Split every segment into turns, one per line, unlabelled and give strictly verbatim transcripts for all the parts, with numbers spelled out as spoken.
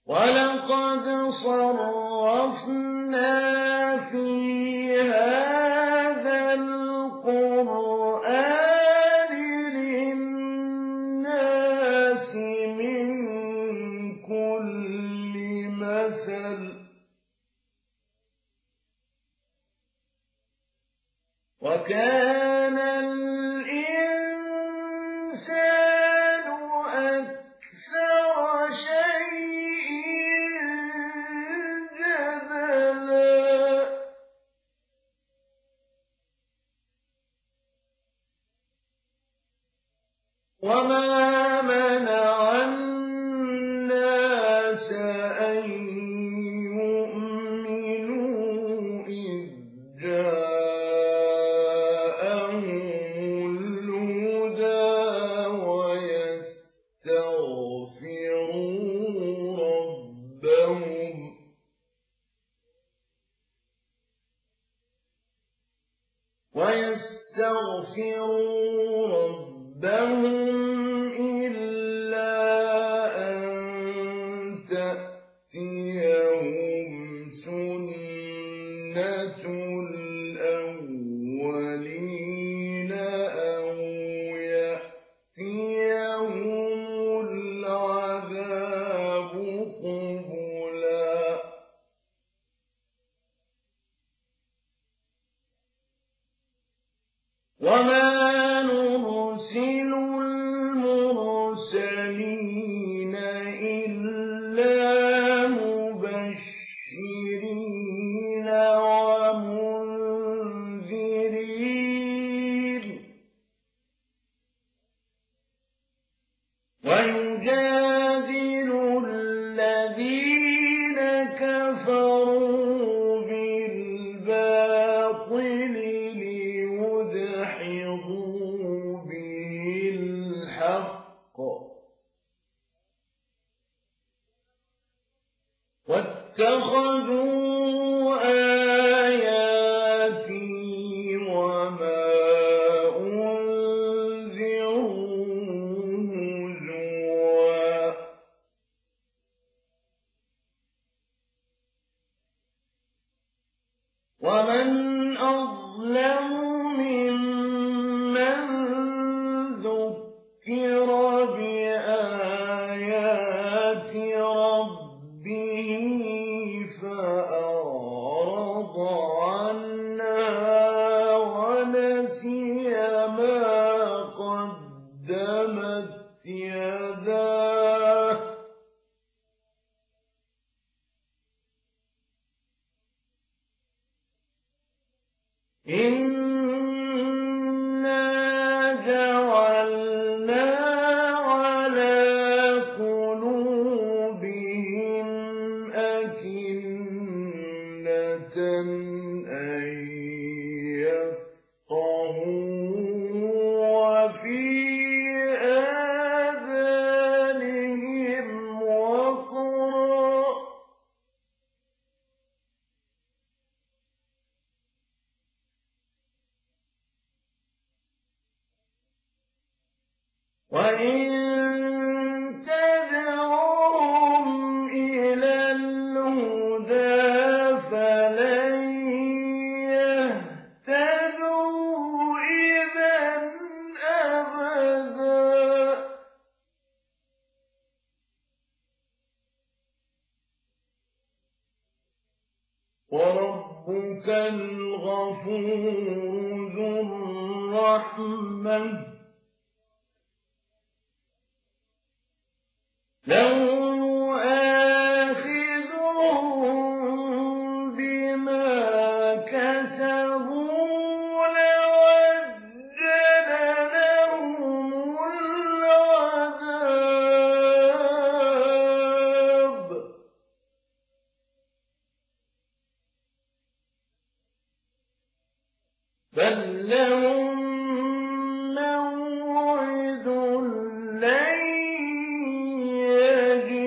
وَلَقَدْ صَرَّفْنَا فِي هَٰذَا الْقُرْآنِ لِلنَّاسِ مِن كُلِّ مَثَلٍ ۚ وَكَانَ الْإِنسَانُ أَكْثَرَ شَيْءٍ جَدَلًا. وَمَا مَنَعَ النَّاسَ أَن يُؤْمِنُوا إِذْ جَاءَهُمُ الْهُدَىٰ وَيَسْتَغْفِرُوا رَبَّهُمْ إِلَّا أَن تَأْتِيَهُمْ سُنَّةُ الْأَوَّلِينَ أَوْ يَأْتِيَهُمُ الْعَذَابُ قُبُلًا. وَمَا نُرْسِلُ الْمُرْسَلِينَ إِلَّا مُبَشِّرِينَ وَمُنذِرِينَ وَيُجَادِلُ الَّذِينَ كَفَرُوا بِالْبَاطِلِ لِيُدْحِضُوا بِهِ الْحَقَّ ۖ وَاتَّخَذُوا آيَاتِي وَمَا أُنذِرُوا هُزُوًا. وَمَنْ أَظْلَمُ مِمَّن ذُكِّرَ بِآيَاتِ رَبِّهِ فَأَعْرَضَ عَنْهَا وَنَسِيَ مَا قَدَّمَتْ يَدَاهُ ۚ إِنَّا جَعَلْنَا عَلَىٰ قُلُوبِهِمْ أَكِنَّةً أَن يَفْقَهُوهُ وَفِي آذَانِهِمْ وَقْرًا ۚ وَإِن تَدْعُوهُمْ إِلَى الْهُدَىٰ فَلَن يَهْتَدُوا إِذًا أَبَدًا ۚ وَرَبُّكَ الْغَفُورُ ذُو الرَّحْمَةِ، لَوْ يُؤَاخِذُهُم بِمَا كَسَبُوا لَعَجَّلَ لَهُمُ الْعَذَابَ ۚ بَل لَّهُم مَّوْعِدٌ لَّن يَجِدُوا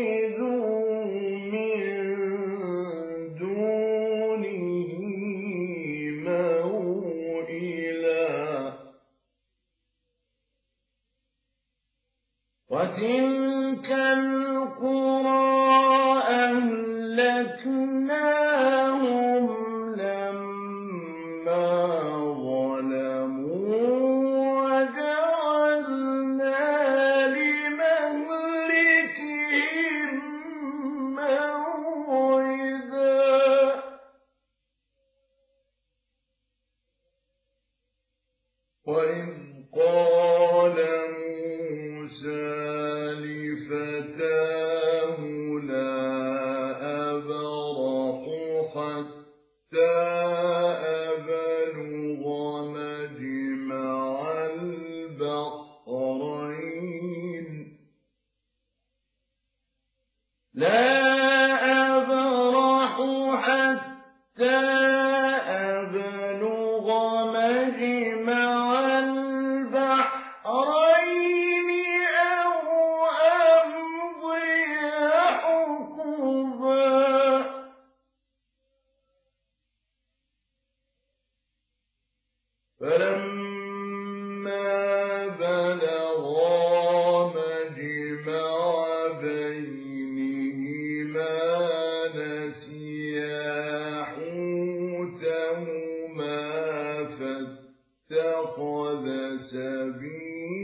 لا أبرح حتى أبلغ مجمع البحرين أو أمضي حقبا. فلما بلغا مجمع بينهما نسيا حوتهما فاتخذ سبيلا